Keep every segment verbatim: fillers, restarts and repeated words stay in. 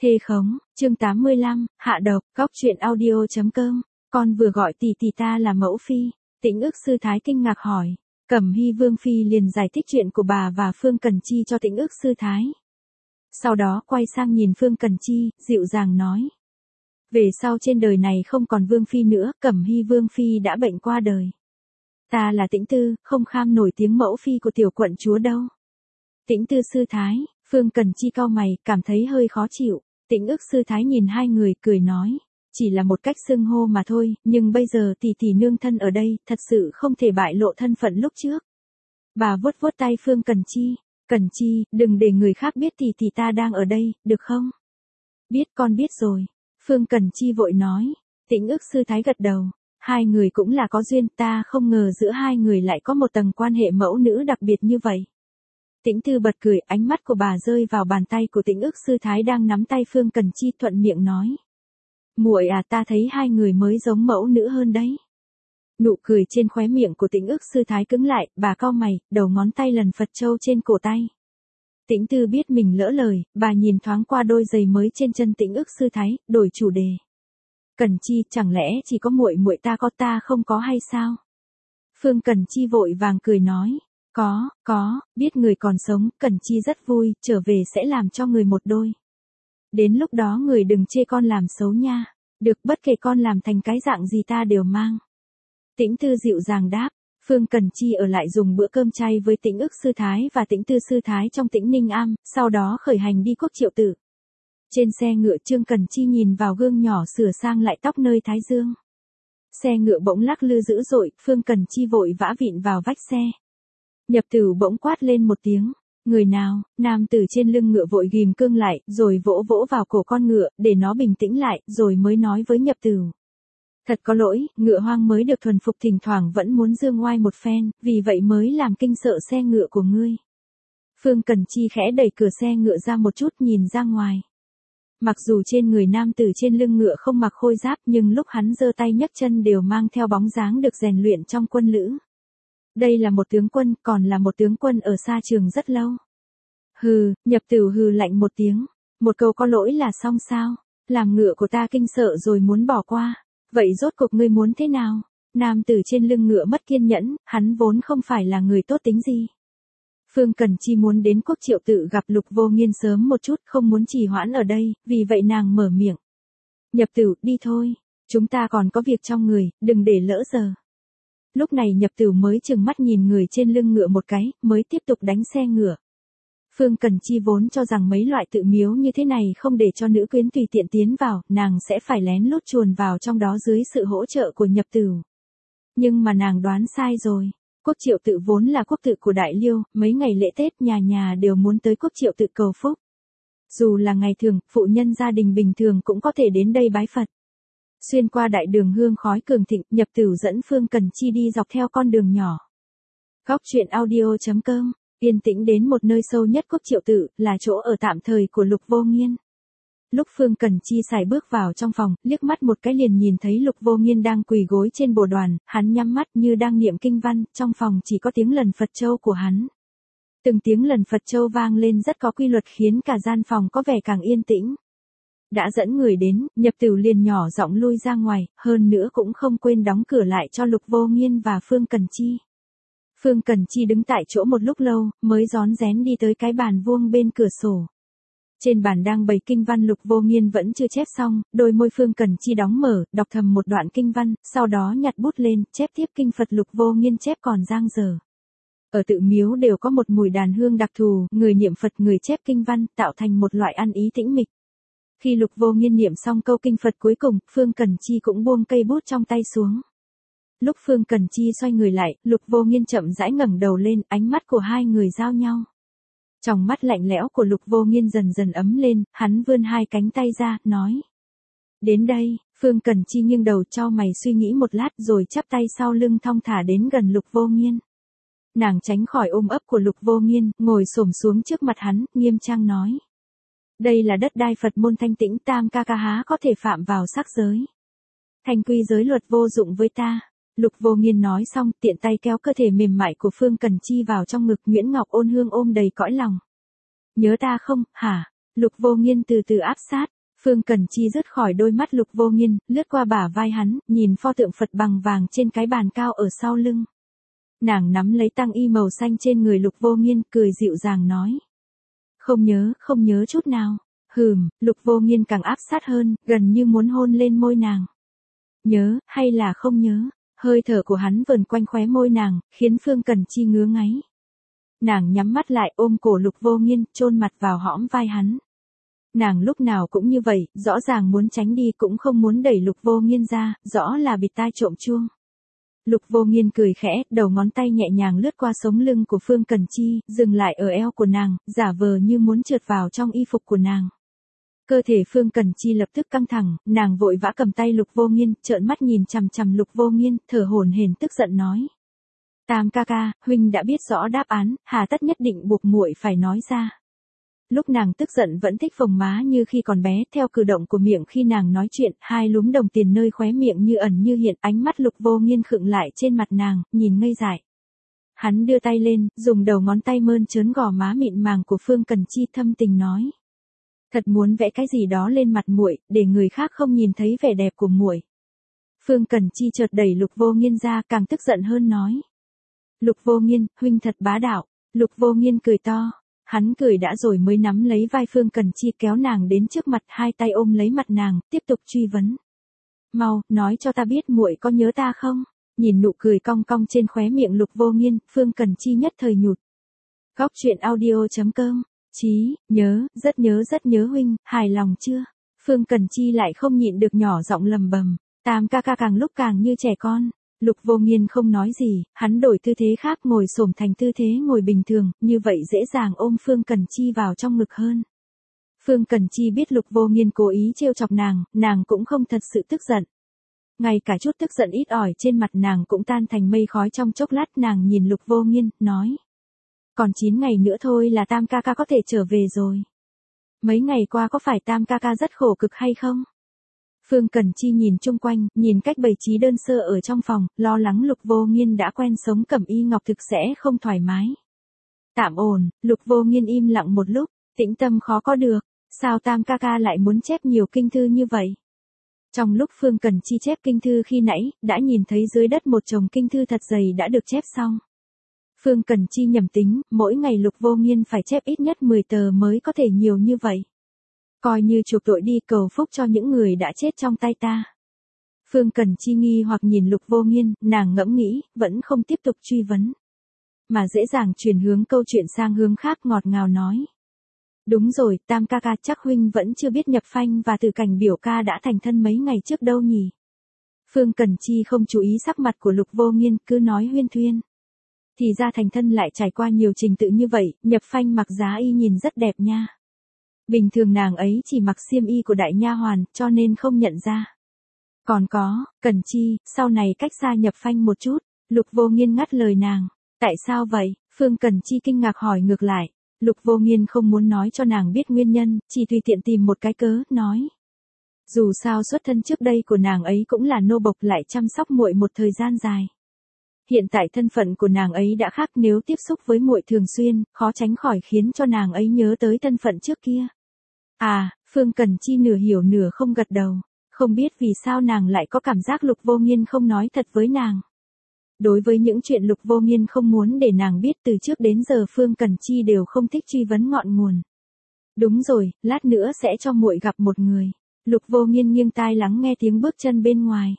Thê khống, chương tám mươi lăm, hạ độc, góc truyện audio.com, con vừa gọi tỷ tỷ ta là mẫu phi, Tĩnh ức sư thái kinh ngạc hỏi. Cẩm Hy Vương Phi liền giải thích chuyện của bà và Phương Cần Chi cho Tĩnh ức sư thái. Sau đó quay sang nhìn Phương Cần Chi, dịu dàng nói. Về sau trên đời này không còn Vương Phi nữa, Cẩm Hy Vương Phi đã bệnh qua đời. Ta là Tĩnh Tư, không kham nổi tiếng mẫu phi của tiểu quận chúa đâu. Tĩnh Tư sư thái, Phương Cần Chi cau mày, cảm thấy hơi khó chịu. Tĩnh ức sư thái nhìn hai người, cười nói. Chỉ là một cách xưng hô mà thôi, nhưng bây giờ tỷ tỷ nương thân ở đây, thật sự không thể bại lộ thân phận lúc trước. Bà vuốt vuốt tay Phương Cần Chi. Cần Chi, đừng để người khác biết tỷ tỷ ta đang ở đây, được không? Biết, con biết rồi. Phương Cần Chi vội nói. Tĩnh ức sư thái gật đầu. Hai người cũng là có duyên, ta không ngờ giữa hai người lại có một tầng quan hệ mẫu nữ đặc biệt như vậy. Tĩnh Tư bật cười, ánh mắt của bà rơi vào bàn tay của Tĩnh ức sư thái đang nắm tay Phương Cần Chi, thuận miệng nói. Muội à, ta thấy hai người mới giống mẫu nữ hơn đấy. Nụ cười trên khóe miệng của Tĩnh ức sư thái cứng lại, bà cau mày, đầu ngón tay lần Phật châu trên cổ tay. Tĩnh Tư biết mình lỡ lời, bà nhìn thoáng qua đôi giày mới trên chân Tĩnh ức sư thái, đổi chủ đề. Cần Chi, chẳng lẽ chỉ có muội muội ta có, ta không có hay sao? Phương Cần Chi vội vàng cười nói. Có, có, biết người còn sống, Cần Chi rất vui, trở về sẽ làm cho người một đôi. Đến lúc đó người đừng chê con làm xấu nha. Được, bất kể con làm thành cái dạng gì ta đều mang. Tĩnh Tư dịu dàng đáp. Phương Cần Chi ở lại dùng bữa cơm chay với Tĩnh ức sư thái và Tĩnh Tư sư thái trong Tĩnh Ninh Am, sau đó khởi hành đi Quốc Triệu Tử. Trên xe ngựa Trương Cần Chi nhìn vào gương nhỏ sửa sang lại tóc nơi thái dương. Xe ngựa bỗng lắc lư dữ dội, Phương Cần Chi vội vã vịn vào vách xe. Nhập Tử bỗng quát lên một tiếng. Người nào? Nam tử trên lưng ngựa vội ghim cương lại, rồi vỗ vỗ vào cổ con ngựa, để nó bình tĩnh lại, rồi mới nói với Nhập Tử. Thật có lỗi, ngựa hoang mới được thuần phục thỉnh thoảng vẫn muốn dương oai một phen, vì vậy mới làm kinh sợ xe ngựa của ngươi. Phương Cần Chi khẽ đẩy cửa xe ngựa ra một chút, nhìn ra ngoài. Mặc dù trên người nam tử trên lưng ngựa không mặc khôi giáp, nhưng lúc hắn giơ tay nhấc chân đều mang theo bóng dáng được rèn luyện trong quân lữ. Đây là một tướng quân, còn là một tướng quân ở xa trường rất lâu. Hừ, Nhập Tử hừ lạnh một tiếng. Một câu có lỗi là xong sao? Làm ngựa của ta kinh sợ rồi muốn bỏ qua. Vậy rốt cuộc ngươi muốn thế nào? Nam tử trên lưng ngựa mất kiên nhẫn, hắn vốn không phải là người tốt tính gì. Phương Cần Chi muốn đến Quốc Triệu Tự gặp Lục Vô Nghiên sớm một chút, không muốn trì hoãn ở đây, vì vậy nàng mở miệng. Nhập Tử, đi thôi, chúng ta còn có việc trong người, đừng để lỡ giờ. Lúc này Nhập Tử mới chừng mắt nhìn người trên lưng ngựa một cái, mới tiếp tục đánh xe ngựa. Phương Cần Chi vốn cho rằng mấy loại tự miếu như thế này không để cho nữ quyến tùy tiện tiến vào, nàng sẽ phải lén lút chuồn vào trong đó dưới sự hỗ trợ của Nhập Tử. Nhưng mà nàng đoán sai rồi. Quốc Triệu Tự vốn là quốc tự của Đại Liêu, mấy ngày lễ Tết nhà nhà đều muốn tới Quốc Triệu Tự cầu phúc. Dù là ngày thường, phụ nhân gia đình bình thường cũng có thể đến đây bái Phật. Xuyên qua đại đường hương khói cường thịnh, Nhập Tử dẫn Phương Cần Chi đi dọc theo con đường nhỏ. Góc truyện audio.com, yên tĩnh đến một nơi sâu nhất Quốc Triệu Tự, là chỗ ở tạm thời của Lục Vô Nghiên. Lúc Phương Cần Chi sải bước vào trong phòng, liếc mắt một cái liền nhìn thấy Lục Vô Nghiên đang quỳ gối trên bồ đoàn, hắn nhắm mắt như đang niệm kinh văn, trong phòng chỉ có tiếng lần Phật châu của hắn. Từng tiếng lần Phật châu vang lên rất có quy luật khiến cả gian phòng có vẻ càng yên tĩnh. Đã dẫn người đến, Nhập Tử liền nhỏ giọng lui ra ngoài, hơn nữa cũng không quên đóng cửa lại cho Lục Vô Nghiên và Phương Cần Chi. Phương Cần Chi đứng tại chỗ một lúc lâu, mới rón rén đi tới cái bàn vuông bên cửa sổ. Trên bàn đang bày kinh văn Lục Vô Nghiên vẫn chưa chép xong, đôi môi Phương Cần Chi đóng mở, đọc thầm một đoạn kinh văn, sau đó nhặt bút lên, chép tiếp kinh Phật Lục Vô Nghiên chép còn dang dở. Ở tự miếu đều có một mùi đàn hương đặc thù, người niệm Phật người chép kinh văn, tạo thành một loại ăn ý tĩnh mịch. Khi Lục Vô Nghiên niệm xong câu kinh Phật cuối cùng, Phương Cần Chi cũng buông cây bút trong tay xuống. Lúc Phương Cần Chi xoay người lại, Lục Vô Nghiên chậm rãi ngẩng đầu lên, ánh mắt của hai người giao nhau. Trong mắt lạnh lẽo của Lục Vô Nghiên dần dần ấm lên, hắn vươn hai cánh tay ra, nói. Đến đây, Phương Cần Chi nghiêng đầu chau mày suy nghĩ một lát rồi chắp tay sau lưng thong thả đến gần Lục Vô Nghiên. Nàng tránh khỏi ôm ấp của Lục Vô Nghiên, ngồi xổm xuống trước mặt hắn, nghiêm trang nói. Đây là đất đai Phật môn thanh tĩnh, tam ca ca há có thể phạm vào sắc giới. Thành quy giới luật vô dụng với ta. Lục Vô Nghiên nói xong, tiện tay kéo cơ thể mềm mại của Phương Cần Chi vào trong ngực, Nguyễn Ngọc ôn hương ôm đầy cõi lòng. Nhớ ta không, hả? Lục Vô Nghiên từ từ áp sát, Phương Cẩn Chi rứt khỏi đôi mắt Lục Vô Nghiên, lướt qua bả vai hắn, nhìn pho tượng Phật bằng vàng trên cái bàn cao ở sau lưng. Nàng nắm lấy tăng y màu xanh trên người Lục Vô Nghiên, cười dịu dàng nói. Không nhớ, không nhớ chút nào. Hừm, Lục Vô Nghiên càng áp sát hơn, gần như muốn hôn lên môi nàng. Nhớ, hay là không nhớ? Hơi thở của hắn vờn quanh khóe môi nàng, khiến Phương Cẩn Chi ngứa ngáy. Nàng nhắm mắt lại ôm cổ Lục Vô Nghiên, chôn mặt vào hõm vai hắn. Nàng lúc nào cũng như vậy, rõ ràng muốn tránh đi cũng không muốn đẩy Lục Vô Nghiên ra, rõ là bịt tai trộm chuông. Lục Vô Nghiên cười khẽ, đầu ngón tay nhẹ nhàng lướt qua sống lưng của Phương Cẩn Chi, dừng lại ở eo của nàng, giả vờ như muốn trượt vào trong y phục của nàng. Cơ thể Phương Cẩn Chi lập tức căng thẳng, nàng vội vã cầm tay Lục Vô Nghiên, trợn mắt nhìn chằm chằm Lục Vô Nghiên, thở hổn hển tức giận nói. Tam ca ca, huynh đã biết rõ đáp án, hà tất nhất định buộc muội phải nói ra. Lúc nàng tức giận vẫn thích phồng má như khi còn bé, theo cử động của miệng khi nàng nói chuyện, hai lúm đồng tiền nơi khóe miệng như ẩn như hiện, ánh mắt Lục Vô Nghiên khựng lại trên mặt nàng, nhìn ngây dại. Hắn đưa tay lên, dùng đầu ngón tay mơn trớn gò má mịn màng của Phương Cẩn Chi, thâm tình nói. Thật muốn vẽ cái gì đó lên mặt muội, để người khác không nhìn thấy vẻ đẹp của muội. Phương Cẩn Chi chợt đẩy Lục Vô Nghiên ra, càng tức giận hơn nói. Lục Vô Nghiên, huynh thật bá đạo. Lục Vô Nghiên cười to. Hắn cười đã rồi mới nắm lấy vai Phương Cẩn Chi, kéo nàng đến trước mặt, hai tay ôm lấy mặt nàng, tiếp tục truy vấn. Mau, nói cho ta biết muội có nhớ ta không? Nhìn nụ cười cong cong trên khóe miệng Lục Vô Nghiên, Phương Cẩn Chi nhất thời nhụt. Góc truyện audio chấm com. Chí, nhớ, rất nhớ rất nhớ huynh, hài lòng chưa? Phương Cẩn Chi lại không nhịn được nhỏ giọng lầm bầm. Tam ca ca càng lúc càng như trẻ con. Lục Vô Nghiên không nói gì, hắn đổi tư thế khác, ngồi xổm thành tư thế ngồi bình thường, như vậy dễ dàng ôm Phương Cẩn Chi vào trong ngực hơn. Phương Cẩn Chi biết Lục Vô Nghiên cố ý trêu chọc nàng, nàng cũng không thật sự tức giận. Ngay cả chút tức giận ít ỏi trên mặt nàng cũng tan thành mây khói trong chốc lát, nàng nhìn Lục Vô Nghiên, nói. Còn chín ngày nữa thôi là Tam ca ca có thể trở về rồi. Mấy ngày qua có phải Tam ca ca rất khổ cực hay không? Phương Cẩn Chi nhìn chung quanh, nhìn cách bày trí đơn sơ ở trong phòng, lo lắng Lục Vô Nghiên đã quen sống cẩm y ngọc thực sẽ không thoải mái. Tạm ổn, Lục Vô Nghiên im lặng một lúc, tĩnh tâm khó có được, sao Tam ca ca lại muốn chép nhiều kinh thư như vậy? Trong lúc Phương Cẩn Chi chép kinh thư khi nãy, đã nhìn thấy dưới đất một chồng kinh thư thật dày đã được chép xong. Phương Cẩn Chi nhẩm tính, mỗi ngày Lục Vô Nghiên phải chép ít nhất mười tờ mới có thể nhiều như vậy. Coi như chuộc tội đi, cầu phúc cho những người đã chết trong tay ta. Phương Cẩn Chi nghi hoặc nhìn Lục Vô Nghiên, nàng ngẫm nghĩ, vẫn không tiếp tục truy vấn. Mà dễ dàng chuyển hướng câu chuyện sang hướng khác, ngọt ngào nói. Đúng rồi, Tam ca ca, chắc huynh vẫn chưa biết Nhập Phanh và Từ Cảnh biểu ca đã thành thân mấy ngày trước đâu nhỉ? Phương Cẩn Chi không chú ý sắc mặt của Lục Vô Nghiên, cứ nói huyên thuyên. Thì ra thành thân lại trải qua nhiều trình tự như vậy, Nhập Phanh mặc giá y nhìn rất đẹp nha. Bình thường nàng ấy chỉ mặc xiêm y của đại nha hoàn, cho nên không nhận ra. Còn có, Cẩn Chi, sau này cách xa Nhập Phanh một chút. Lục Vô Nghiên ngắt lời nàng. Tại sao vậy? Phương Cẩn Chi kinh ngạc hỏi ngược lại. Lục Vô Nghiên không muốn nói cho nàng biết nguyên nhân, chỉ tùy tiện tìm một cái cớ, nói. Dù sao xuất thân trước đây của nàng ấy cũng là nô bộc, lại chăm sóc muội một thời gian dài. Hiện tại thân phận của nàng ấy đã khác, nếu tiếp xúc với muội thường xuyên, khó tránh khỏi khiến cho nàng ấy nhớ tới thân phận trước kia. À, Phương Cẩn Chi nửa hiểu nửa không gật đầu, không biết vì sao nàng lại có cảm giác Lục Vô Nghiên không nói thật với nàng. Đối với những chuyện Lục Vô Nghiên không muốn để nàng biết từ trước đến giờ, Phương Cẩn Chi đều không thích truy vấn ngọn nguồn. Đúng rồi, lát nữa sẽ cho muội gặp một người. Lục Vô Nghiên nghiêng tai lắng nghe tiếng bước chân bên ngoài.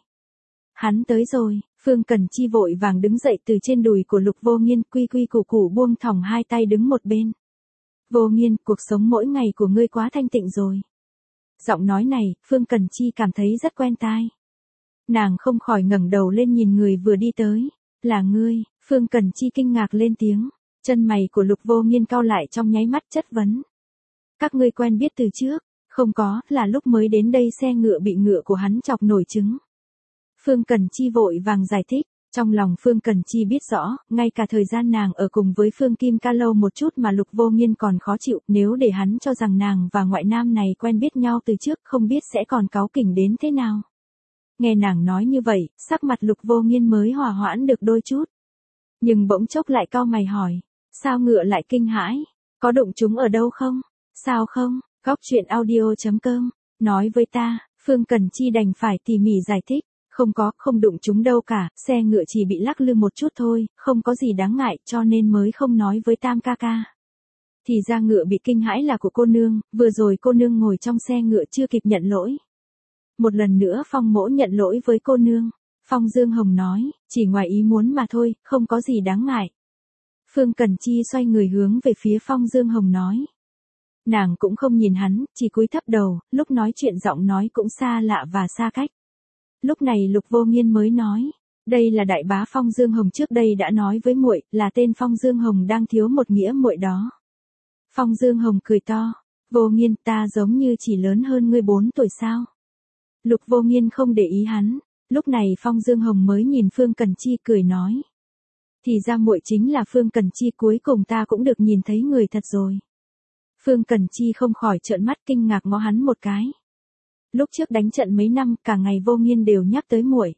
Hắn tới rồi. Phương Cẩn Chi vội vàng đứng dậy từ trên đùi của Lục Vô Nghiên, quy quy củ củ buông thõng hai tay đứng một bên. Vô Nghiên, cuộc sống mỗi ngày của ngươi quá thanh tịnh rồi. Giọng nói này, Phương Cẩn Chi cảm thấy rất quen tai. Nàng không khỏi ngẩng đầu lên nhìn người vừa đi tới. Là ngươi? Phương Cẩn Chi kinh ngạc lên tiếng. Chân mày của Lục Vô Nghiên cau lại trong nháy mắt, chất vấn. Các ngươi quen biết từ trước? Không có, là lúc mới đến đây xe ngựa bị ngựa của hắn chọc nổi trứng. Phương Cẩn Chi vội vàng giải thích, trong lòng Phương Cẩn Chi biết rõ, ngay cả thời gian nàng ở cùng với Phương Kim Ca lâu một chút mà Lục Vô Nghiên còn khó chịu, nếu để hắn cho rằng nàng và ngoại nam này quen biết nhau từ trước, không biết sẽ còn cáu kỉnh đến thế nào. Nghe nàng nói như vậy, sắc mặt Lục Vô Nghiên mới hòa hoãn được đôi chút. Nhưng bỗng chốc lại cau mày hỏi, sao ngựa lại kinh hãi, có đụng chúng ở đâu không? Sao không? Góc chuyện audio chấm com, nói với ta, Phương Cần Chi đành phải tỉ mỉ giải thích, không có, không đụng chúng đâu cả, xe ngựa chỉ bị lắc lư một chút thôi, không có gì đáng ngại cho nên mới không nói với Tam ca ca. Thì ra ngựa bị kinh hãi là của cô nương, vừa rồi cô nương ngồi trong xe ngựa chưa kịp nhận lỗi. Một lần nữa Phong mỗ nhận lỗi với cô nương. Phong Dương Hồng nói, chỉ ngoài ý muốn mà thôi, không có gì đáng ngại. Phương Cần Chi xoay người hướng về phía Phong Dương Hồng nói. Nàng cũng không nhìn hắn, chỉ cúi thấp đầu, lúc nói chuyện giọng nói cũng xa lạ và xa cách. Lúc này Lục Vô Nghiên mới nói, đây là đại bá Phong Dương Hồng trước đây đã nói với muội, là tên Phong Dương Hồng đang thiếu một nghĩa muội đó. Phong Dương Hồng cười to, Vô Nghiên, ta giống như chỉ lớn hơn ngươi bốn tuổi sao? Lục Vô Nghiên không để ý hắn, lúc này Phong Dương Hồng mới nhìn Phương Cần Chi cười nói. Thì ra muội chính là Phương Cần Chi, cuối cùng ta cũng được nhìn thấy người thật rồi. Phương Cần Chi không khỏi trợn mắt kinh ngạc ngó hắn một cái. Lúc trước đánh trận mấy năm, cả ngày Vô Nghiên đều nhắc tới muội.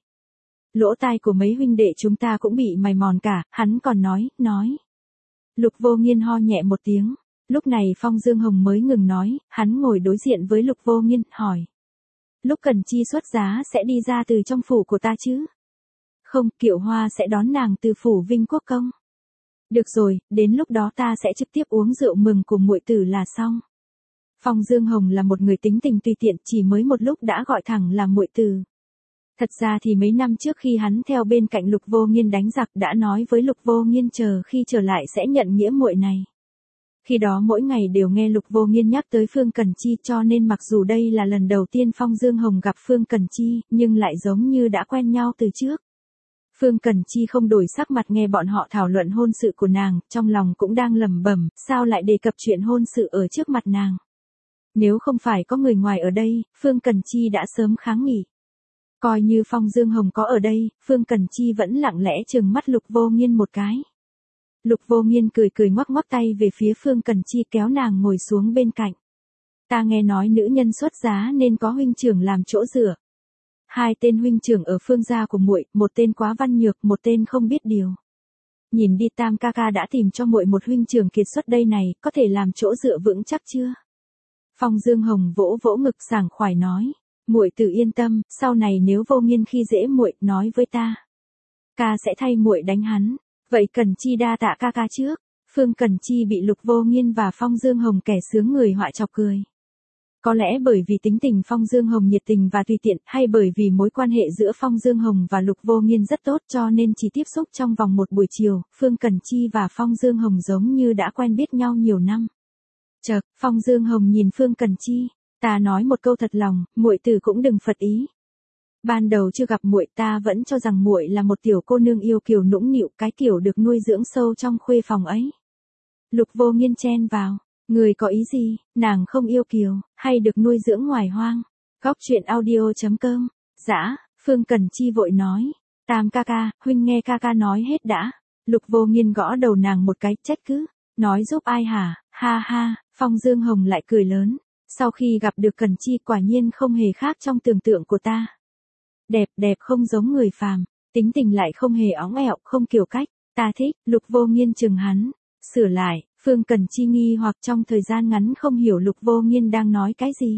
Lỗ tai của mấy huynh đệ chúng ta cũng bị mài mòn cả, hắn còn nói, nói. Lục Vô Nghiên ho nhẹ một tiếng, lúc này Phong Dương Hồng mới ngừng nói, hắn ngồi đối diện với Lục Vô Nghiên, hỏi. Lúc Cần Chi xuất giá sẽ đi ra từ trong phủ của ta chứ? Không, Kiệu Hoa sẽ đón nàng từ phủ Vinh Quốc Công. Được rồi, đến lúc đó ta sẽ trực tiếp uống rượu mừng của muội tử là xong. Phong Dương Hồng là một người tính tình tùy tiện, chỉ mới một lúc đã gọi thẳng là muội tử. Thật ra thì mấy năm trước khi hắn theo bên cạnh Lục Vô Nghiên đánh giặc đã nói với Lục Vô Nghiên chờ khi trở lại sẽ nhận nghĩa muội này. Khi đó mỗi ngày đều nghe Lục Vô Nghiên nhắc tới Phương Cần Chi, cho nên mặc dù đây là lần đầu tiên Phong Dương Hồng gặp Phương Cần Chi, nhưng lại giống như đã quen nhau từ trước. Phương Cần Chi không đổi sắc mặt nghe bọn họ thảo luận hôn sự của nàng, trong lòng cũng đang lẩm bẩm, sao lại đề cập chuyện hôn sự ở trước mặt nàng. Nếu không phải có người ngoài ở đây, Phương Cần Chi đã sớm kháng nghị. Coi như Phong Dương Hồng có ở đây, Phương Cần Chi vẫn lặng lẽ trừng mắt Lục Vô Nghiên một cái. Lục Vô Nghiên cười cười ngoắc ngoắc tay về phía Phương Cần Chi kéo nàng ngồi xuống bên cạnh. Ta nghe nói nữ nhân xuất giá nên có huynh trưởng làm chỗ dựa. Hai tên huynh trưởng ở Phương gia của muội, một tên quá văn nhược, một tên không biết điều. Nhìn đi, Tam ca ca đã tìm cho muội một huynh trưởng kiệt xuất đây này, có thể làm chỗ dựa vững chắc chưa? Phong Dương Hồng vỗ vỗ ngực sảng khoái nói, muội tự yên tâm, sau này nếu Vô Nghiên khi dễ muội, nói với ta, ca sẽ thay muội đánh hắn. Vậy Cần Chi đa tạ ca ca trước. Phương Cần Chi bị Lục Vô Nghiên và Phong Dương Hồng kẻ sướng người họa chọc cười. Có lẽ bởi vì tính tình Phong Dương Hồng nhiệt tình và tùy tiện, hay bởi vì mối quan hệ giữa Phong Dương Hồng và Lục Vô Nghiên rất tốt cho nên chỉ tiếp xúc trong vòng một buổi chiều, Phương Cần Chi và Phong Dương Hồng giống như đã quen biết nhau nhiều năm. Chợt, Phong Dương Hồng nhìn Phương Cần Chi, ta nói một câu thật lòng, muội tử cũng đừng phật ý. Ban đầu chưa gặp muội ta vẫn cho rằng muội là một tiểu cô nương yêu kiều nũng nịu, cái kiểu được nuôi dưỡng sâu trong khuê phòng ấy. Lục Vô Nghiên chen vào, người có ý gì, nàng không yêu kiều, hay được nuôi dưỡng ngoài hoang. Góc chuyện audio chấm com, dã, Phương Cần Chi vội nói, Tam ca ca, huynh nghe ca ca nói hết đã. Lục Vô Nghiên gõ đầu nàng một cái, trách cứ, nói giúp ai hả, ha ha. Phong Dương Hồng lại cười lớn, sau khi gặp được Cần Chi quả nhiên không hề khác trong tưởng tượng của ta. Đẹp, đẹp không giống người phàm, tính tình lại không hề óng ẹo, không kiểu cách, ta thích. Lục Vô Nghiên chừng hắn, sửa lại. Phương Cần Chi nghi hoặc trong thời gian ngắn không hiểu Lục Vô Nghiên đang nói cái gì.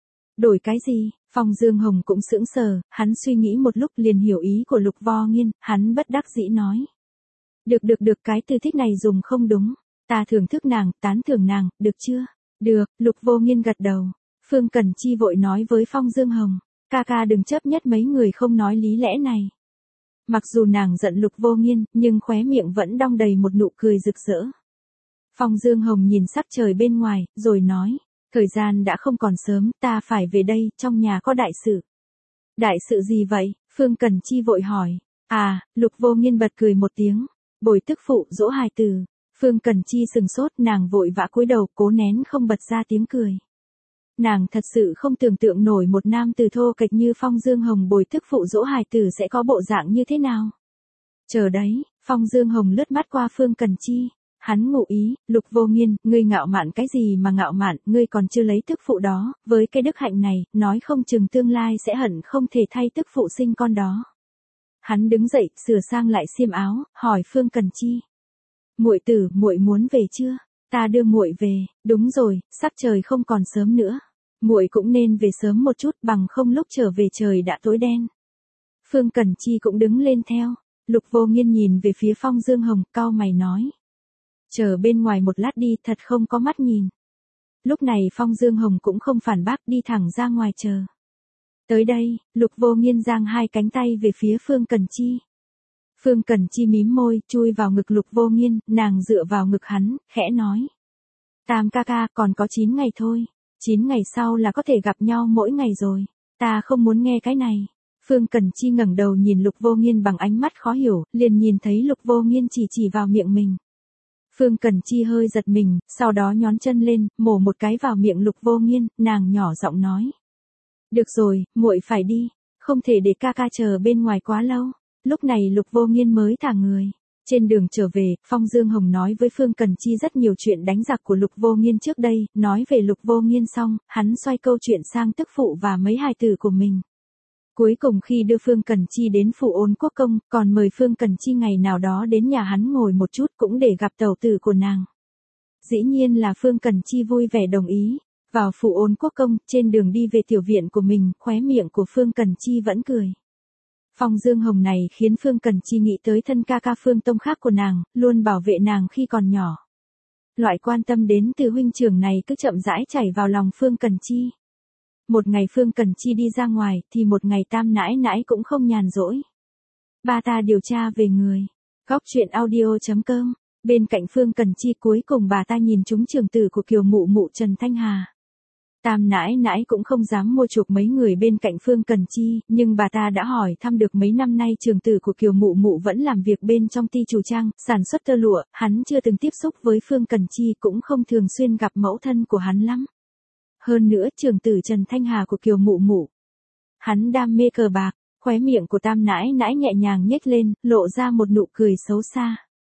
Đổi cái gì? Phong Dương Hồng cũng sững sờ, hắn suy nghĩ một lúc liền hiểu ý của Lục Vô Nghiên, hắn bất đắc dĩ nói. Được được được, cái từ thích này dùng không đúng, ta thưởng thức nàng, tán thưởng nàng, được chưa? Được. Lục Vô Nghiên gật đầu. Phương Cần Chi vội nói với Phong Dương Hồng, ca ca đừng chấp nhất mấy người không nói lý lẽ này. Mặc dù nàng giận Lục Vô Nghiên, nhưng khóe miệng vẫn đong đầy một nụ cười rực rỡ. Phong Dương Hồng nhìn sắc trời bên ngoài, rồi nói, thời gian đã không còn sớm, ta phải về đây, trong nhà có đại sự. Đại sự gì vậy? Phương Cần Chi vội hỏi. À, Lục Vô Nghiên bật cười một tiếng, bồi tức phụ dỗ hài tử. Phương Cần Chi sừng sốt, nàng vội vã cúi đầu, cố nén không bật ra tiếng cười. Nàng thật sự không tưởng tượng nổi một nam tử thô kệch như Phong Dương Hồng bồi tức phụ dỗ hài tử sẽ có bộ dạng như thế nào. Chờ đấy, Phong Dương Hồng lướt mắt qua Phương Cần Chi. Hắn ngụ ý, Lục Vô Nghiên, ngươi ngạo mạn cái gì mà ngạo mạn, ngươi còn chưa lấy tức phụ đó, với cái đức hạnh này, nói không chừng tương lai sẽ hận không thể thay tức phụ sinh con đó. Hắn đứng dậy, sửa sang lại xiêm áo, hỏi Phương Cần Chi. Muội tử, muội muốn về chưa? Ta đưa muội về, đúng rồi, sắc trời không còn sớm nữa. Muội cũng nên về sớm một chút, bằng không lúc trở về trời đã tối đen. Phương Cẩn Chi cũng đứng lên theo. Lục Vô Nghiên nhìn về phía Phong Dương Hồng, cau mày nói. Chờ bên ngoài một lát đi, thật không có mắt nhìn. Lúc này Phong Dương Hồng cũng không phản bác, đi thẳng ra ngoài chờ. Tới đây, Lục Vô Nghiên giang hai cánh tay về phía Phương Cẩn Chi. Phương Cẩn Chi mím môi, chui vào ngực Lục Vô Nghiên, nàng dựa vào ngực hắn, khẽ nói. Tam ca ca, còn có chín ngày thôi. chín ngày sau là có thể gặp nhau mỗi ngày rồi. Ta không muốn nghe cái này. Phương Cẩn Chi ngẩng đầu nhìn Lục Vô Nghiên bằng ánh mắt khó hiểu, liền nhìn thấy Lục Vô Nghiên chỉ chỉ vào miệng mình. Phương Cẩn Chi hơi giật mình, sau đó nhón chân lên, mổ một cái vào miệng Lục Vô Nghiên, nàng nhỏ giọng nói. Được rồi, muội phải đi, không thể để ca ca chờ bên ngoài quá lâu. Lúc này Lục Vô Nghiên mới thả người. Trên đường trở về, Phong Dương Hồng nói với Phương Cẩn Chi rất nhiều chuyện đánh giặc của Lục Vô Nghiên trước đây, nói về Lục Vô Nghiên xong, hắn xoay câu chuyện sang tức phụ và mấy hài tử của mình. Cuối cùng khi đưa Phương Cẩn Chi đến phủ Ôn Quốc Công, còn mời Phương Cẩn Chi ngày nào đó đến nhà hắn ngồi một chút cũng để gặp tẩu tử của nàng. Dĩ nhiên là Phương Cẩn Chi vui vẻ đồng ý. Vào phủ Ôn Quốc Công, trên đường đi về tiểu viện của mình, khóe miệng của Phương Cẩn Chi vẫn cười. Phong Dương Hồng này khiến Phương Cẩn Chi nghĩ tới thân ca ca Phương Tông khác của nàng, luôn bảo vệ nàng khi còn nhỏ. Loại quan tâm đến từ huynh trưởng này cứ chậm rãi chảy vào lòng Phương Cẩn Chi. Một ngày Phương Cẩn Chi đi ra ngoài, thì một ngày Tam nãi nãi cũng không nhàn rỗi. Ba ta điều tra về người. Góc truyện audio chấm com. Bên cạnh Phương Cẩn Chi cuối cùng bà ta nhìn trúng trưởng tử của Kiều Mụ Mụ Trần Thanh Hà. Tam nãi nãi cũng không dám mua chuộc mấy người bên cạnh Phương Cẩn Chi, nhưng bà ta đã hỏi thăm được mấy năm nay trưởng tử của Kiều Mụ Mụ vẫn làm việc bên trong ty chủ trang, sản xuất tơ lụa, hắn chưa từng tiếp xúc với Phương Cẩn Chi cũng không thường xuyên gặp mẫu thân của hắn lắm. Hơn nữa trưởng tử Trần Thanh Hà của Kiều Mụ Mụ. Hắn đam mê cờ bạc, khóe miệng của Tam nãi nãi nhẹ nhàng nhếch lên, lộ ra một nụ cười xấu xa.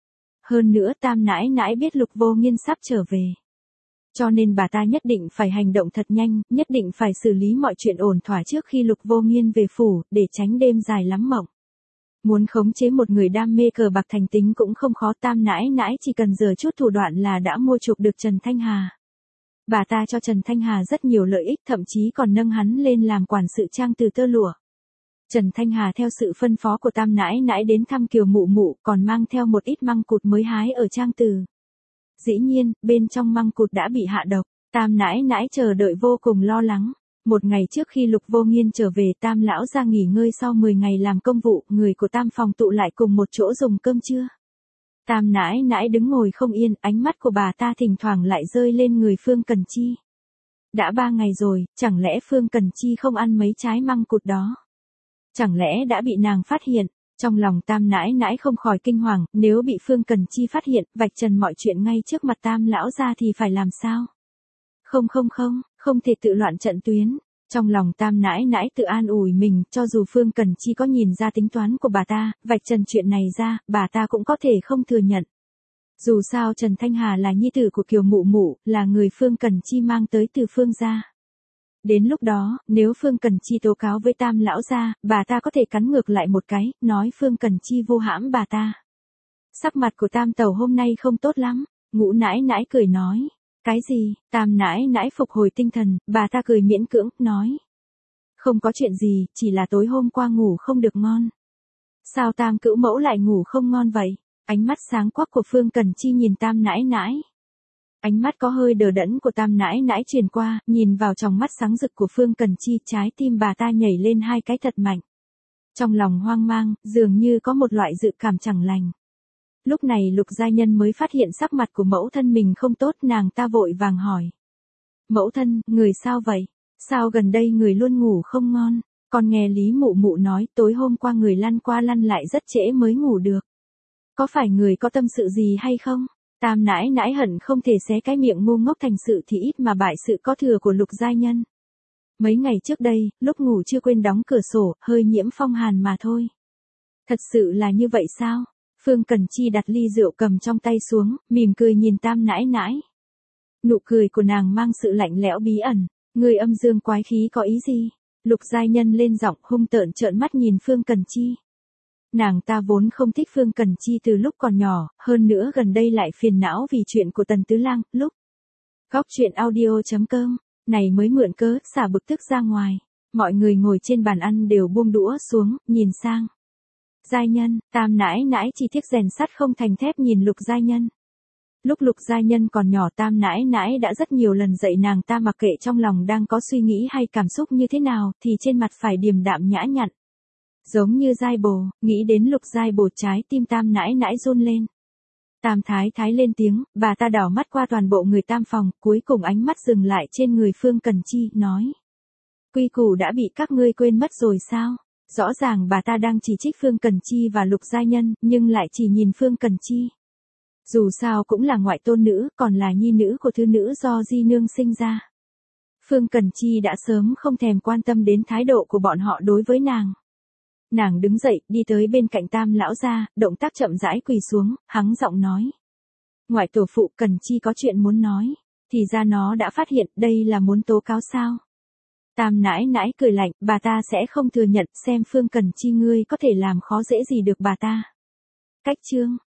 Hơn nữa Tam nãi nãi biết Lục Vô Nghiên sắp trở về. Cho nên bà ta nhất định phải hành động thật nhanh, nhất định phải xử lý mọi chuyện ổn thỏa trước khi Lục Vô Nghiên về phủ, để tránh đêm dài lắm mộng. Muốn khống chế một người đam mê cờ bạc thành tính cũng không khó, Tam nãi nãi chỉ cần giở chút thủ đoạn là đã mua chuộc được Trần Thanh Hà. Bà ta cho Trần Thanh Hà rất nhiều lợi ích, thậm chí còn nâng hắn lên làm quản sự trang từ tơ lụa. Trần Thanh Hà theo sự phân phó của Tam nãi nãi đến thăm Kiều Mụ Mụ, còn mang theo một ít măng cụt mới hái ở trang từ. Dĩ nhiên, bên trong măng cụt đã bị hạ độc, Tam nãi nãi chờ đợi vô cùng lo lắng. Một ngày trước khi Lục Vô Nghiên trở về, Tam lão ra nghỉ ngơi sau mười ngày làm công vụ, người của Tam phòng tụ lại cùng một chỗ dùng cơm trưa. Tam nãi nãi đứng ngồi không yên, ánh mắt của bà ta thỉnh thoảng lại rơi lên người Phương Cẩn Chi. Đã ba ngày rồi, chẳng lẽ Phương Cẩn Chi không ăn mấy trái măng cụt đó? Chẳng lẽ đã bị nàng phát hiện? Trong lòng Tam nãi nãi không khỏi kinh hoàng, nếu bị Phương Cẩn Chi phát hiện, vạch trần mọi chuyện ngay trước mặt Tam lão ra thì phải làm sao? Không không không, không thể tự loạn trận tuyến. Trong lòng Tam nãi nãi tự an ủi mình, cho dù Phương Cẩn Chi có nhìn ra tính toán của bà ta, vạch trần chuyện này ra, bà ta cũng có thể không thừa nhận. Dù sao Trần Thanh Hà là nhi tử của Kiều Mụ Mụ, là người Phương Cẩn Chi mang tới từ Phương gia. Đến lúc đó, nếu Phương Cẩn Chi tố cáo với Tam lão gia, bà ta có thể cắn ngược lại một cái, nói Phương Cẩn Chi vu hãm bà ta. Sắc mặt của Tam tẩu hôm nay không tốt lắm, Ngũ nãi nãi cười nói. Cái gì? Tam nãi nãi phục hồi tinh thần, bà ta cười miễn cưỡng, nói. Không có chuyện gì, chỉ là tối hôm qua ngủ không được ngon. Sao Tam cữu mẫu lại ngủ không ngon vậy? Ánh mắt sáng quắc của Phương Cẩn Chi nhìn Tam nãi nãi. Ánh mắt có hơi đờ đẫn của Tam nãi nãi truyền qua, nhìn vào trong mắt sáng rực của Phương Cẩn Chi, trái tim bà ta nhảy lên hai cái thật mạnh. Trong lòng hoang mang, dường như có một loại dự cảm chẳng lành. Lúc này Lục Giai Nhân mới phát hiện sắc mặt của mẫu thân mình không tốt, nàng ta vội vàng hỏi. Mẫu thân, người sao vậy? Sao gần đây người luôn ngủ không ngon? Con nghe Lý Mụ Mụ nói tối hôm qua người lăn qua lăn lại rất trễ mới ngủ được. Có phải người có tâm sự gì hay không? Tam nãi nãi hận không thể xé cái miệng ngu ngốc thành sự thì ít mà bại sự có thừa của Lục Giai Nhân. Mấy ngày trước đây, lúc ngủ chưa quên đóng cửa sổ, hơi nhiễm phong hàn mà thôi. Thật sự là như vậy sao? Phương Cẩn Chi đặt ly rượu cầm trong tay xuống, mỉm cười nhìn Tam nãi nãi. Nụ cười của nàng mang sự lạnh lẽo bí ẩn, người âm dương quái khí có ý gì? Lục Giai Nhân lên giọng hung tợn trợn mắt nhìn Phương Cẩn Chi. Nàng ta vốn không thích Phương Cần Chi từ lúc còn nhỏ, hơn nữa gần đây lại phiền não vì chuyện của Tần Tứ Lang, lúc Góc truyện audio.com, này mới mượn cớ, xả bực tức ra ngoài. Mọi người ngồi trên bàn ăn đều buông đũa xuống, nhìn sang. Giai Nhân, Tam nãi nãi chỉ tiếc rèn sắt không thành thép nhìn Lục Giai Nhân. Lúc Lục Giai Nhân còn nhỏ Tam nãi nãi đã rất nhiều lần dạy nàng ta mặc kệ trong lòng đang có suy nghĩ hay cảm xúc như thế nào thì trên mặt phải điềm đạm nhã nhặn. Giống như Giai Bồ, nghĩ đến Lục Giai Bồ trái tim Tam nãi nãi run lên. Tam thái thái lên tiếng, bà ta đảo mắt qua toàn bộ người Tam phòng, cuối cùng ánh mắt dừng lại trên người Phương Cần Chi, nói. Quy củ đã bị các ngươi quên mất rồi sao? Rõ ràng bà ta đang chỉ trích Phương Cần Chi và Lục Giai Nhân, nhưng lại chỉ nhìn Phương Cần Chi. Dù sao cũng là ngoại tôn nữ, còn là nhi nữ của thư nữ do Di Nương sinh ra. Phương Cần Chi đã sớm không thèm quan tâm đến thái độ của bọn họ đối với nàng. Nàng đứng dậy, đi tới bên cạnh Tam lão gia, động tác chậm rãi quỳ xuống, hắng giọng nói. Ngoại tổ phụ Cần Chi có chuyện muốn nói, thì ra nó đã phát hiện đây là muốn tố cáo sao. Tam nãi nãi cười lạnh, bà ta sẽ không thừa nhận, xem Phương Cần Chi ngươi có thể làm khó dễ gì được bà ta. Cách chương.